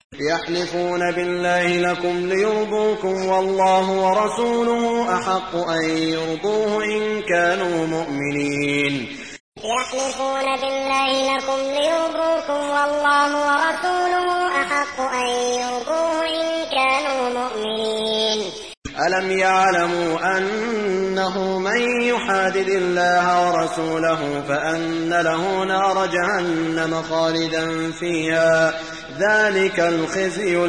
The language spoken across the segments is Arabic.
يحلفون بالله لكم ليرضوكم والله ورسوله أحق أن يرضوه إن كانوا مؤمنين. يحلفون بالله لكم ليرضوكم والله ورسوله أحق أن يرضوه إن كانوا مؤمنين. ألم يعلموا أنه من يحادد الله ورسوله فأن له نار جهنم خالدا فيها ذلك الخزي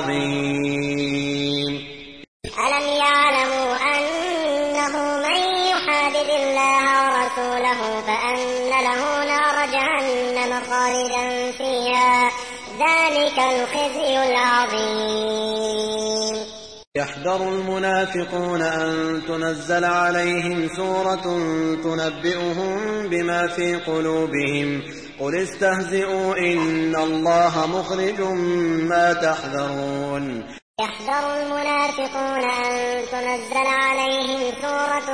العظيم. ألم يعلموا أنه من يحادد الله ورسوله فأن له نار جهنم خالدا فيها ذلك الخزي العظيم. يحذر المنافقون أن تنزل عليهم سورة تنبئهم بما في قلوبهم قل استهزئوا إن الله مخرج ما تحذرون. يحذر المنافقون أن تنزل عليهم سورة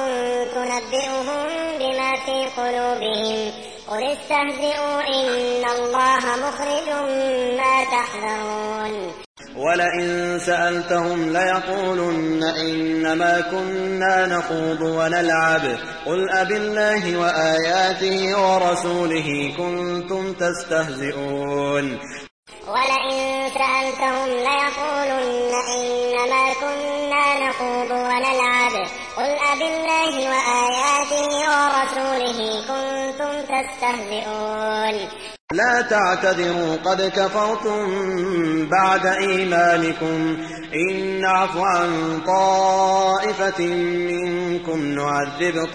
تنبئهم بما في قلوبهم قل استهزئوا إن الله مخرج ما تحذرون. ولئن سألتهم ليقولن إنما كنا نخوض ونلعب قل أبالله وآياته ورسوله كنتم تستهزئون. ولئن سألتهم ليقولن إنما كنا نخوض ونلعب قل أبالله وآياته ورسوله كنتم تستهزئون. لا تعتذروا قد كفرتم بعد إيمانكم إن نعفو عن طائفة منكم نعذب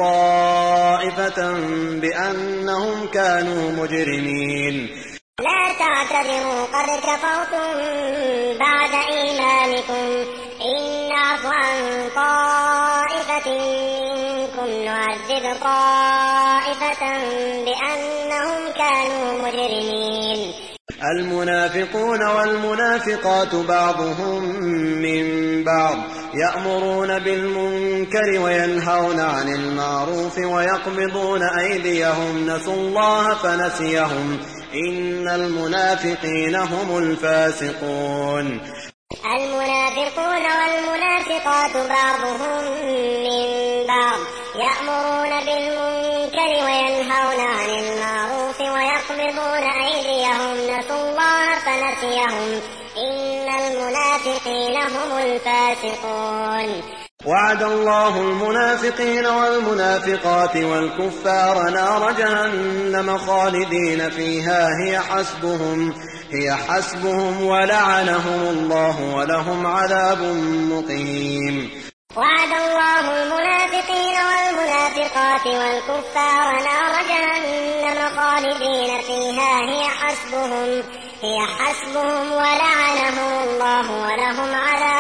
طائفة بأنهم كانوا مجرمين. لا تعتذروا قد كفرتم بعد إيمانكم إن نعفو عن طائفة منكم نعذب طائفة بأنهم كانوا مجرمين. المنافقون والمنافقات بعضهم من بعض يأمرون بالمنكر وينهون عن المعروف ويقبضون أيديهم نسوا الله فنسيهم إن المنافقين هم الفاسقون. المنافقون والمنافقات بعضهم من بعض يأمرون بالمنكر وينهون عن المعروف ويقبضون أيديهم نسوا الله فنسيهم إن المنافقين هم الفاسقون. وعد الله المنافقين والمنافقات والكفار نار جهنم خالدين فيها هي حسبهم ولعنهم الله ولهم عذاب مقيم. وعد الله المنافقين والمنافقات والكفار نار جهنم خالدين فيها هي حسبهم ولعنهم الله ولهم عذاب